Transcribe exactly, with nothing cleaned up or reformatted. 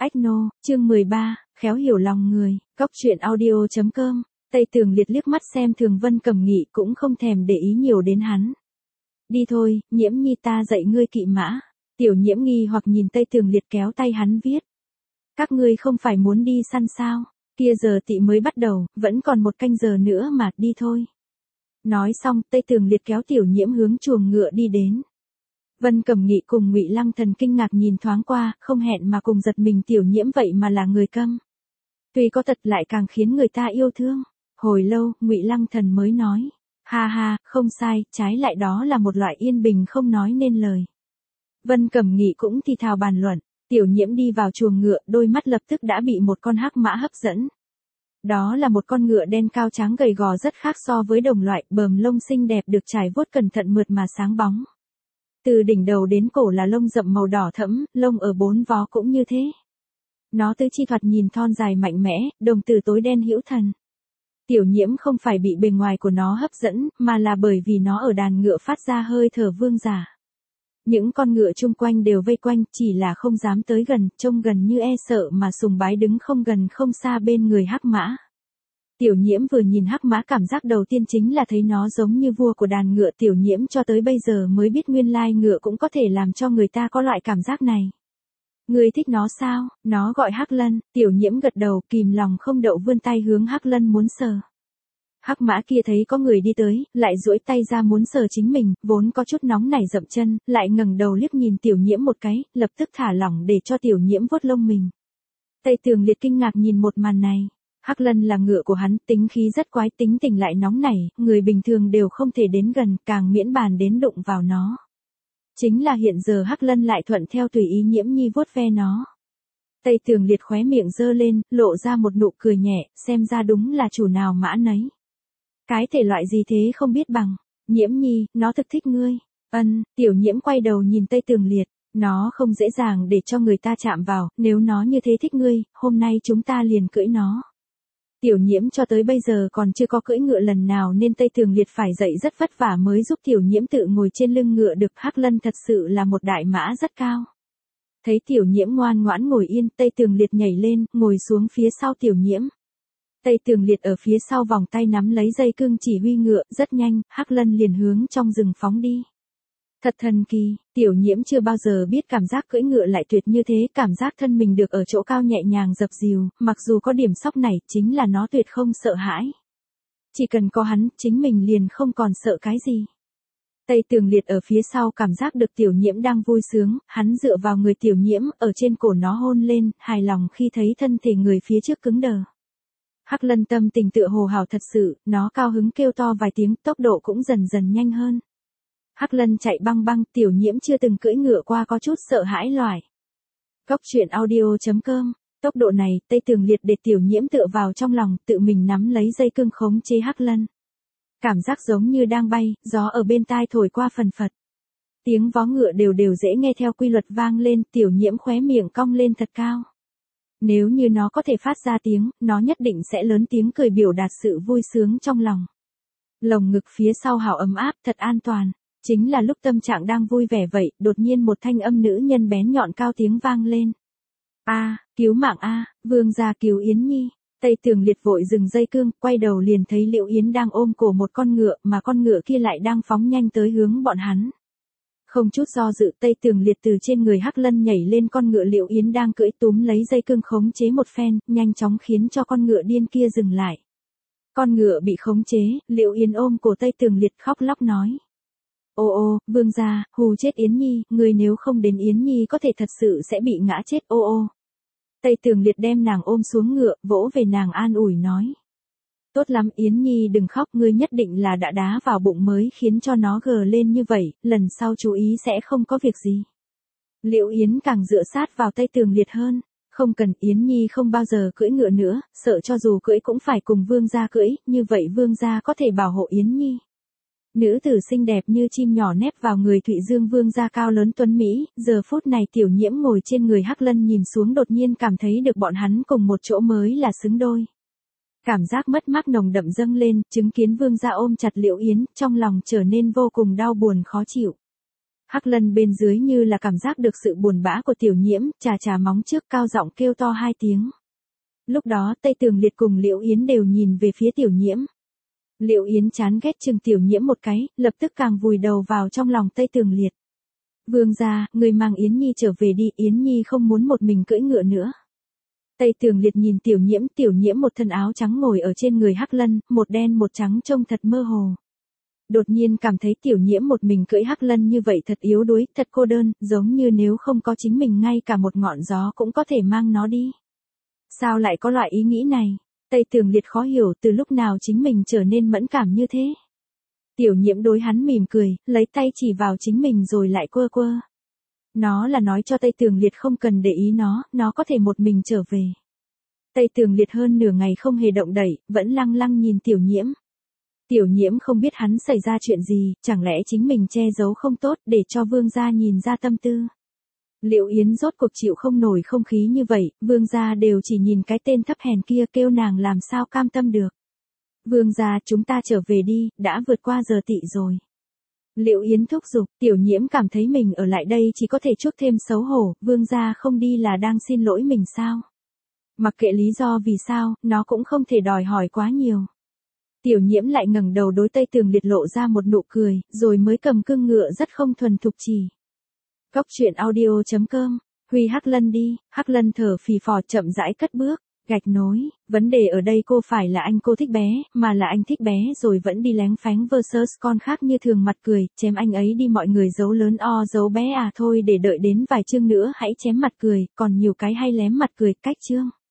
Ách nô, chương mười ba, khéo hiểu lòng người, cóc truyện audio chấm com. Tây Tường Liệt liếc mắt xem thường Vân Cẩm Nghị cũng không thèm để ý nhiều đến hắn. Đi thôi, Nhiễm Nhi ta dạy ngươi kỵ mã. Tiểu Nhiễm nghi hoặc nhìn Tây Tường Liệt kéo tay hắn viết. Các ngươi không phải muốn đi săn sao, kia giờ tị mới bắt đầu, vẫn còn một canh giờ nữa mà, đi thôi. Nói xong, Tây Tường Liệt kéo Tiểu Nhiễm hướng chuồng ngựa đi đến. Vân Cẩm Nghị cùng Ngụy Lăng Thần kinh ngạc nhìn thoáng qua, không hẹn mà cùng giật mình Tiểu Nhiễm vậy mà là người câm. Tuy có tật lại càng khiến người ta yêu thương. Hồi lâu, Ngụy Lăng Thần mới nói, ha ha, không sai, trái lại đó là một loại yên bình không nói nên lời. Vân Cẩm Nghị cũng thì thào bàn luận, Tiểu Nhiễm đi vào chuồng ngựa, đôi mắt lập tức đã bị một con hắc mã hấp dẫn. Đó là một con ngựa đen cao trắng gầy gò rất khác so với đồng loại, bờm lông xinh đẹp được trải vuốt cẩn thận mượt mà sáng bóng. Từ đỉnh đầu đến cổ là lông rậm màu đỏ thẫm, lông ở bốn vó cũng như thế. Nó tứ chi thoạt nhìn thon dài mạnh mẽ, đồng tử tối đen hữu thần. Tiểu Nhiễm không phải bị bề ngoài của nó hấp dẫn, mà là bởi vì nó ở đàn ngựa phát ra hơi thở vương giả. Những con ngựa chung quanh đều vây quanh, chỉ là không dám tới gần, trông gần như e sợ mà sùng bái đứng không gần không xa bên người hắc mã. Tiểu Nhiễm vừa nhìn hắc mã cảm giác đầu tiên chính là thấy nó giống như vua của đàn ngựa. Tiểu Nhiễm cho tới bây giờ mới biết nguyên lai ngựa cũng có thể làm cho người ta có loại cảm giác này. Ngươi thích nó sao? Nó gọi Hắc Lân. Tiểu Nhiễm gật đầu, kìm lòng không đậu vươn tay hướng Hắc Lân muốn sờ. Hắc mã kia thấy có người đi tới, lại duỗi tay ra muốn sờ chính mình, vốn có chút nóng nảy dậm chân, lại ngẩng đầu liếc nhìn Tiểu Nhiễm một cái, lập tức thả lỏng để cho Tiểu Nhiễm vuốt lông mình. Tây Tường Liệt kinh ngạc nhìn một màn này. Hắc Lân là ngựa của hắn, tính khí rất quái, tính tình lại nóng nảy, người bình thường đều không thể đến gần, càng miễn bàn đến đụng vào nó. Chính là hiện giờ Hắc Lân lại thuận theo tùy ý Nhiễm Nhi vuốt ve nó. Tây Tường Liệt khóe miệng giơ lên, lộ ra một nụ cười nhẹ, xem ra đúng là chủ nào mã nấy. Cái thể loại gì thế không biết bằng. Nhiễm Nhi, nó thực thích ngươi. Ân, Tiểu Nhiễm quay đầu nhìn Tây Tường Liệt, nó không dễ dàng để cho người ta chạm vào, nếu nó như thế thích ngươi, hôm nay chúng ta liền cưỡi nó. Tiểu Nhiễm cho tới bây giờ còn chưa có cưỡi ngựa lần nào nên Tây Tường Liệt phải dậy rất vất vả mới giúp Tiểu Nhiễm tự ngồi trên lưng ngựa được. Hắc Lân thật sự là một đại mã rất cao. Thấy Tiểu Nhiễm ngoan ngoãn ngồi yên, Tây Tường Liệt nhảy lên, ngồi xuống phía sau Tiểu Nhiễm. Tây Tường Liệt ở phía sau vòng tay nắm lấy dây cương chỉ huy ngựa, rất nhanh, Hắc Lân liền hướng trong rừng phóng đi. Thật thần kỳ, Tiểu Nhiễm chưa bao giờ biết cảm giác cưỡi ngựa lại tuyệt như thế, cảm giác thân mình được ở chỗ cao nhẹ nhàng dập dìu, mặc dù có điểm sóc này, chính là nó tuyệt không sợ hãi. Chỉ cần có hắn, chính mình liền không còn sợ cái gì. Tây Tường Liệt ở phía sau cảm giác được Tiểu Nhiễm đang vui sướng, hắn dựa vào người Tiểu Nhiễm, ở trên cổ nó hôn lên, hài lòng khi thấy thân thể người phía trước cứng đờ. Hắc Lân tâm tình tựa hồ hào thật sự, nó cao hứng kêu to vài tiếng, tốc độ cũng dần dần nhanh hơn. Hắc Lân chạy băng băng, Tiểu Nhiễm chưa từng cưỡi ngựa qua có chút sợ hãi loài. Cóc truyện audio chấm com. Tốc độ này, Tây Tường Liệt để Tiểu Nhiễm tựa vào trong lòng, tự mình nắm lấy dây cương khống chế Hắc Lân. Cảm giác giống như đang bay, gió ở bên tai thổi qua phần phật. Tiếng vó ngựa đều đều dễ nghe theo quy luật vang lên, Tiểu Nhiễm khóe miệng cong lên thật cao. Nếu như nó có thể phát ra tiếng, nó nhất định sẽ lớn tiếng cười biểu đạt sự vui sướng trong lòng. Lồng ngực phía sau hào ấm áp, thật an toàn. Chính là lúc tâm trạng đang vui vẻ vậy, đột nhiên một thanh âm nữ nhân bén nhọn cao tiếng vang lên. A, cứu mạng a, vương gia cứu Yến Nhi. Tây Tường Liệt vội dừng dây cương, quay đầu liền thấy Liễu Yến đang ôm cổ một con ngựa, mà con ngựa kia lại đang phóng nhanh tới hướng bọn hắn. Không chút do dự, Tây Tường Liệt từ trên người Hắc Lân nhảy lên con ngựa Liễu Yến đang cưỡi, túm lấy dây cương khống chế một phen, nhanh chóng khiến cho con ngựa điên kia dừng lại. Con ngựa bị khống chế, Liễu Yến ôm cổ Tây Tường Liệt khóc lóc nói. Ô ô, vương gia, hù chết Yến Nhi, người nếu không đến Yến Nhi có thể thật sự sẽ bị ngã chết, ô ô. Tây Tường Liệt đem nàng ôm xuống ngựa, vỗ về nàng an ủi nói. Tốt lắm Yến Nhi đừng khóc, ngươi nhất định là đã đá vào bụng mới khiến cho nó gờ lên như vậy, lần sau chú ý sẽ không có việc gì. Liễu Yến càng dựa sát vào Tây Tường Liệt hơn. Không cần, Yến Nhi không bao giờ cưỡi ngựa nữa, sợ cho dù cưỡi cũng phải cùng vương gia cưỡi, như vậy vương gia có thể bảo hộ Yến Nhi. Nữ tử xinh đẹp như chim nhỏ nép vào người Thụy Dương vương gia cao lớn tuấn Mỹ, giờ phút này Tiểu Nhiễm ngồi trên người Hắc Lân nhìn xuống đột nhiên cảm thấy được bọn hắn cùng một chỗ mới là xứng đôi. Cảm giác mất mát nồng đậm dâng lên, chứng kiến vương gia ôm chặt Liễu Yến, trong lòng trở nên vô cùng đau buồn khó chịu. Hắc Lân bên dưới như là cảm giác được sự buồn bã của Tiểu Nhiễm, chà chà móng trước cao giọng kêu to hai tiếng. Lúc đó Tây Tường Liệt cùng Liễu Yến đều nhìn về phía Tiểu Nhiễm. Liễu Yến chán ghét chừng Tiểu Nhiễm một cái, lập tức càng vùi đầu vào trong lòng Tây Tường Liệt. Vương gia, người mang Yến Nhi trở về đi, Yến Nhi không muốn một mình cưỡi ngựa nữa. Tây Tường Liệt nhìn Tiểu Nhiễm, Tiểu Nhiễm một thân áo trắng ngồi ở trên người Hắc Lân, một đen một trắng trông thật mơ hồ. Đột nhiên cảm thấy Tiểu Nhiễm một mình cưỡi Hắc Lân như vậy thật yếu đuối, thật cô đơn, giống như nếu không có chính mình ngay cả một ngọn gió cũng có thể mang nó đi. Sao lại có loại ý nghĩ này? Tây Tường Liệt khó hiểu từ lúc nào chính mình trở nên mẫn cảm như thế. Tiểu Nhiễm đối hắn mỉm cười, lấy tay chỉ vào chính mình rồi lại quơ quơ. Nó là nói cho Tây Tường Liệt không cần để ý nó, nó có thể một mình trở về. Tây Tường Liệt hơn nửa ngày không hề động đậy, vẫn lăng lăng nhìn Tiểu Nhiễm. Tiểu Nhiễm không biết hắn xảy ra chuyện gì, chẳng lẽ chính mình che giấu không tốt để cho vương gia nhìn ra tâm tư. Liễu Yến rốt cuộc chịu không nổi không khí như vậy, vương gia đều chỉ nhìn cái tên thấp hèn kia kêu nàng làm sao cam tâm được. Vương gia, chúng ta trở về đi, đã vượt qua giờ tị rồi. Liễu Yến thúc giục, Tiểu Nhiễm cảm thấy mình ở lại đây chỉ có thể chuốc thêm xấu hổ, vương gia không đi là đang xin lỗi mình sao? Mặc kệ lý do vì sao, nó cũng không thể đòi hỏi quá nhiều. Tiểu Nhiễm lại ngẩng đầu đối Tây Tường Liệt lộ ra một nụ cười, rồi mới cầm cương ngựa rất không thuần thục chỉ. Cốc truyện audio chấm com, Huy Hắc Lân đi, Hắc Lân thở phì phò chậm rãi cất bước, gạch nối, vấn đề ở đây cô phải là anh cô thích bé, mà là anh thích bé rồi vẫn đi lén phánh versus con khác như thường mặt cười, chém anh ấy đi mọi người giấu lớn o giấu bé à thôi để đợi đến vài chương nữa hãy chém mặt cười, còn nhiều cái hay lém mặt cười cách chương.